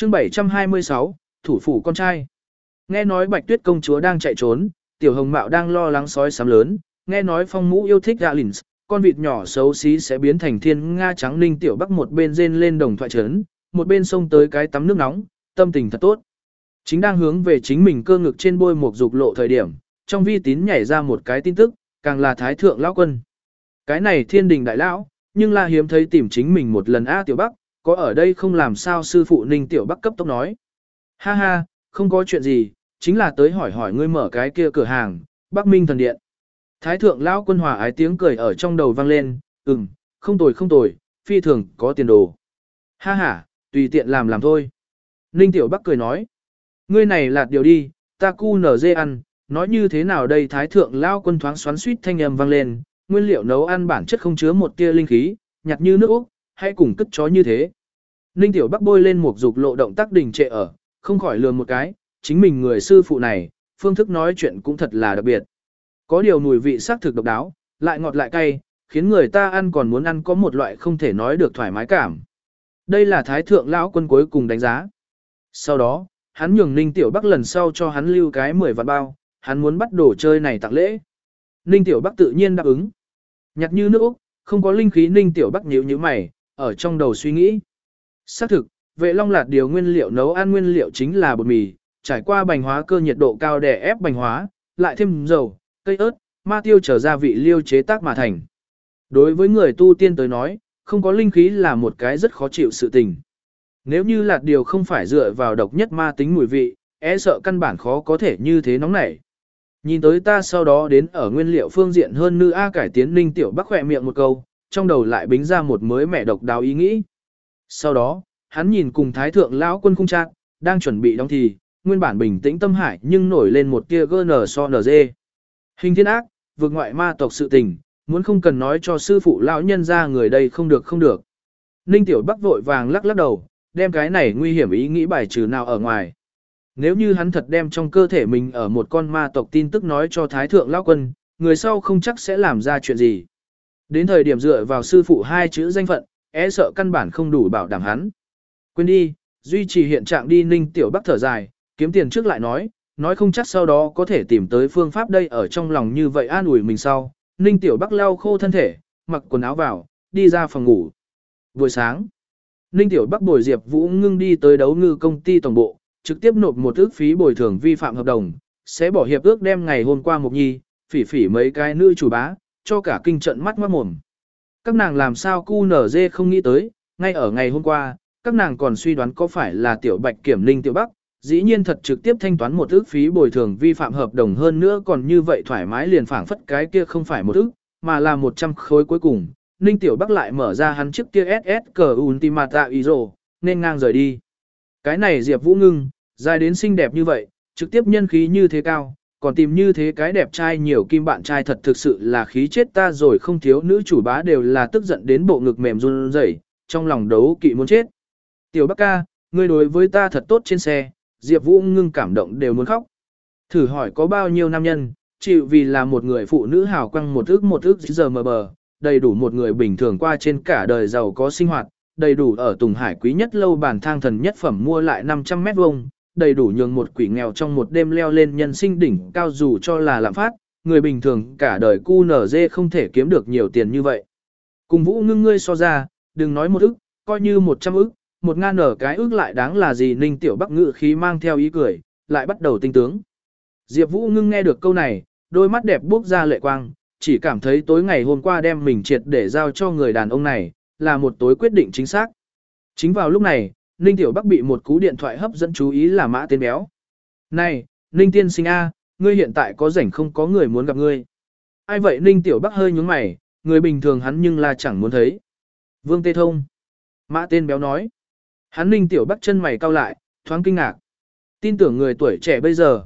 Chương 726, thủ phủ con trai. Nghe nói Bạch Tuyết công chúa đang chạy trốn, Tiểu Hồng Mạo đang lo lắng sói sám lớn, nghe nói Phong Mũ yêu thích Galins, con vịt nhỏ xấu xí sẽ biến thành thiên nga trắng. Ninh Tiểu Bắc một bên rên lên đồng thoại trấn, một bên xông tới cái tắm nước nóng, tâm tình thật tốt. Chính đang hướng về chính mình cơ ngực trên bôi một dục lộ thời điểm, trong vi tín nhảy ra một cái tin tức, càng là Thái thượng lão quân. Cái này Thiên Đình đại lão, nhưng là hiếm thấy tìm chính mình một lần a Tiểu Bắc, có ở đây không làm sao sư phụ Ninh Tiểu Bắc cấp tốc nói. Ha ha, không có chuyện gì, chính là tới hỏi hỏi ngươi mở cái kia cửa hàng, Bắc Minh thần điện. Thái thượng lão quân hòa ái tiếng cười ở trong đầu vang lên, không tồi, phi thường có tiền đồ. Ha ha, tùy tiện làm thôi. Ninh Tiểu Bắc cười nói, ngươi này lạt điều đi, ta cu nở dê ăn, nói như thế nào đây. Thái thượng lão quân thoáng xoắn suýt thanh âm vang lên, nguyên liệu nấu ăn bản chất không chứa một tia linh khí, nhạt như nước Úc, hay cùng cất chó như thế. Ninh Tiểu Bắc bôi lên một dục lộ động tác đình trệ ở, không khỏi lườm một cái, chính mình người sư phụ này, phương thức nói chuyện cũng thật là đặc biệt. Có điều mùi vị sắc thực độc đáo, lại ngọt lại cay, khiến người ta ăn còn muốn ăn có một loại không thể nói được thoải mái cảm. Đây là Thái thượng lão quân cuối cùng đánh giá. Sau đó, hắn nhường Ninh Tiểu Bắc lần sau cho hắn lưu cái 10 vạn bao, hắn muốn bắt đồ chơi này tặng lễ. Ninh Tiểu Bắc tự nhiên đáp ứng. Nhặt như nước Úc, không có linh khí. Ninh Tiểu Bắc nhíu mày, ở trong đầu suy nghĩ. Xác thực, Vệ Long lạt điều nguyên liệu nấu ăn nguyên liệu chính là bột mì, trải qua bành hóa cơ nhiệt độ cao để ép bành hóa, lại thêm dầu, cây ớt, ma tiêu trở gia vị liêu chế tác mà thành. Đối với người tu tiên tới nói, không có linh khí là một cái rất khó chịu sự tình. Nếu như lạt điều không phải dựa vào độc nhất ma tính mùi vị, sợ căn bản khó có thể như thế nóng nảy. Nhìn tới ta sau đó đến ở nguyên liệu phương diện hơn nữ A cải tiến. Ninh Tiểu Bắc khỏe miệng một câu, trong đầu lại bính ra một mới mẻ độc đáo ý nghĩ. Sau đó, hắn nhìn cùng Thái thượng lão quân khung trạng, đang chuẩn bị đóng thì, nguyên bản bình tĩnh tâm hải nhưng nổi lên một tia GNG. Hình thiên ác, vượt ngoại ma tộc sự tình, muốn không cần nói cho sư phụ lão nhân ra người đây không được. Ninh Tiểu Bắc vội vàng lắc đầu, đem cái này nguy hiểm ý nghĩ bài trừ nào ở ngoài. Nếu như hắn thật đem trong cơ thể mình ở một con ma tộc tin tức nói cho Thái thượng lão quân, người sau không chắc sẽ làm ra chuyện gì. Đến thời điểm dựa vào sư phụ hai chữ danh phận, sợ căn bản không đủ bảo đảm hắn. Quên đi, duy trì hiện trạng đi. Ninh Tiểu Bắc thở dài, kiếm tiền trước lại nói không chắc sau đó có thể tìm tới phương pháp. Đây ở trong lòng như vậy an ủi mình sau. Ninh Tiểu Bắc lau khô thân thể, mặc quần áo vào, đi ra phòng ngủ. Buổi sáng, Ninh Tiểu Bắc bồi Diệp Vũ Ngưng đi tới Đấu Ngư công ty tổng bộ, trực tiếp nộp một ước phí bồi thường vi phạm hợp đồng, sẽ bỏ hiệp ước đem ngày hôm qua Mộc Nhi, Phỉ Phỉ mấy cái nữ chủ bá, cho cả kinh trận mắt ngoát mồm. Các nàng làm sao QNZ không nghĩ tới, ngay ở ngày hôm qua, các nàng còn suy đoán có phải là Tiểu Bạch kiểm Ninh Tiểu Bắc, dĩ nhiên thật trực tiếp thanh toán một ước phí bồi thường vi phạm hợp đồng, hơn nữa còn như vậy thoải mái liền phảng phất cái kia không phải một ước, mà là 100 khối. Cuối cùng, Ninh Tiểu Bắc lại mở ra hắn chiếc kia SS cờ Ultimata Iso, nên ngang rời đi. Cái này Diệp Vũ Ngưng, dài đến xinh đẹp như vậy, trực tiếp nhân khí như thế cao, còn tìm như thế cái đẹp trai nhiều kim bạn trai, thật thực sự là khí chết ta rồi. Không thiếu nữ chủ bá đều là tức giận đến bộ ngực mềm run rẩy, trong lòng đấu kỵ muốn chết. Tiểu Bắc ca, ngươi đối với ta thật tốt trên xe. Diệp Vũ Ngưng cảm động đều muốn khóc. Thử hỏi có bao nhiêu nam nhân chịu vì là một người phụ nữ hào quang một ước giờ mờ bờ, đầy đủ một người bình thường qua trên cả đời giàu có sinh hoạt, đầy đủ ở Tùng Hải quý nhất lâu bàn thang thần nhất phẩm mua lại 500 mét vuông, đầy đủ nhường một quỷ nghèo trong một đêm leo lên nhân sinh đỉnh cao. Dù cho là lạm phát, người bình thường cả đời QNZ không thể kiếm được nhiều tiền như vậy. Cùng Vũ Ngưng ngươi so ra, đừng nói một ức, coi như 100 ức, 1000 ở cái ức lại đáng là gì. Ninh Tiểu Bắc ngự khí mang theo ý cười, lại bắt đầu tinh tướng. Diệp Vũ Ngưng nghe được câu này, đôi mắt đẹp bốc ra lệ quang, chỉ cảm thấy tối ngày hôm qua đem mình triệt để giao cho người đàn ông này, là một tối quyết định chính xác. Chính vào lúc này, Ninh Tiểu Bắc bị một cú điện thoại hấp dẫn chú ý, là Mã Tên Béo. Này, Ninh tiên sinh A, ngươi hiện tại có rảnh không, có người muốn gặp ngươi. Ai vậy? Ninh Tiểu Bắc hơi nhướng mày, người bình thường hắn nhưng là chẳng muốn thấy. Vương Tê Thông. Mã Tên Béo nói. Hắn Ninh Tiểu Bắc chân mày cau lại, thoáng kinh ngạc. Tin tưởng người tuổi trẻ bây giờ,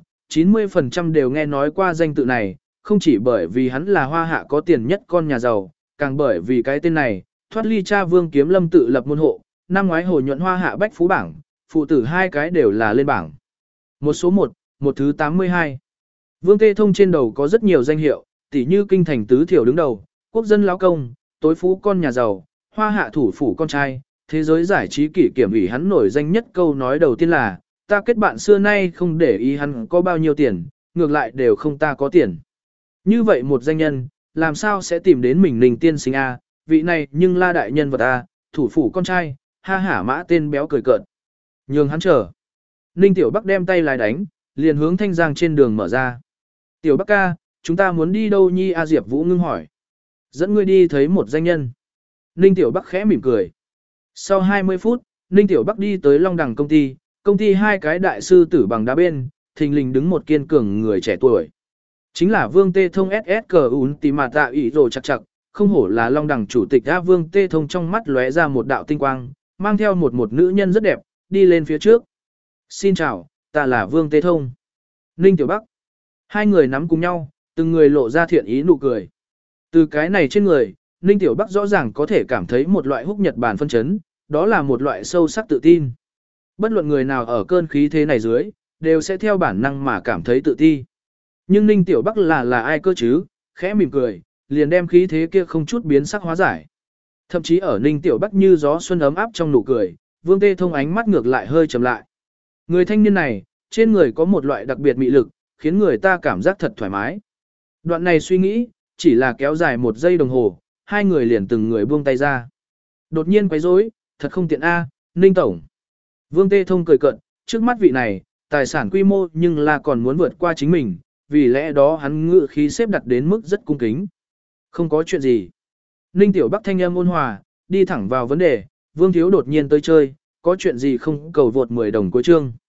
90% đều nghe nói qua danh tự này, không chỉ bởi vì hắn là Hoa Hạ có tiền nhất con nhà giàu, càng bởi vì cái tên này, thoát ly cha Vương Kiếm Lâm tự lập môn hộ, năm ngoái hồi nhuận Hoa Hạ bách phú bảng, phụ tử hai cái đều là lên bảng. Một số 1, một thứ 82. Vương Tê Thông trên đầu có rất nhiều danh hiệu, tỉ như kinh thành tứ thiểu đứng đầu, quốc dân lão công, tối phú con nhà giàu, Hoa Hạ thủ phủ con trai, thế giới giải trí kỷ kiểm ủy hắn nổi danh nhất câu nói đầu tiên là, ta kết bạn xưa nay không để ý hắn có bao nhiêu tiền, ngược lại đều không ta có tiền. Như vậy một danh nhân, làm sao sẽ tìm đến mình Ninh tiên sinh A, vị này nhưng la đại nhân vật A, thủ phủ con trai, ha hả Mã tên béo cười cợt. Nhường hắn chờ. Ninh Tiểu Bắc đem tay lái đánh, liền hướng Thanh Giang trên đường mở ra. Tiểu Bắc ca, chúng ta muốn đi đâu nhi? A Diệp Vũ ngưng hỏi. Dẫn ngươi đi thấy một danh nhân. Ninh Tiểu Bắc khẽ mỉm cười. Sau 20 phút, Ninh Tiểu Bắc đi tới Long Đằng công ty hai cái đại sư tử bằng đá bên, thình lình đứng một kiên cường người trẻ tuổi. Chính là Vương Tê Thông SSCUN tì mà tạ ủy rồi chặt chặt, không hổ là Long Đằng chủ tịch A. Vương Tê Thông trong mắt lóe ra một đạo tinh quang, mang theo một nữ nhân rất đẹp, đi lên phía trước. Xin chào, ta là Vương Tê Thông. Ninh Tiểu Bắc. Hai người nắm cùng nhau, từng người lộ ra thiện ý nụ cười. Từ cái này trên người, Ninh Tiểu Bắc rõ ràng có thể cảm thấy một loại húc nhật bản phân chấn, đó là một loại sâu sắc tự tin. Bất luận người nào ở cơn khí thế này dưới, đều sẽ theo bản năng mà cảm thấy tự ti. Nhưng Ninh Tiểu Bắc là ai cơ chứ, khẽ mỉm cười, liền đem khí thế kia không chút biến sắc hóa giải. Thậm chí ở Ninh Tiểu Bắc như gió xuân ấm áp trong nụ cười, Vương Tê Thông ánh mắt ngược lại hơi trầm lại. Người thanh niên này, trên người có một loại đặc biệt mị lực, khiến người ta cảm giác thật thoải mái. Đoạn này suy nghĩ, chỉ là kéo dài 1 giây đồng hồ, hai người liền từng người buông tay ra. Đột nhiên quấy rối, thật không tiện a, Ninh tổng. Vương Tê Thông cười cợt, trước mắt vị này, tài sản quy mô nhưng là còn muốn vượt qua chính mình, vì lẽ đó hắn ngự khí xếp đặt đến mức rất cung kính. Không có chuyện gì. Ninh Tiểu Bắc thanh âm ôn hòa, đi thẳng vào vấn đề, Vương thiếu đột nhiên tới chơi, có chuyện gì không cầu vượt 10 đồng cuối chương.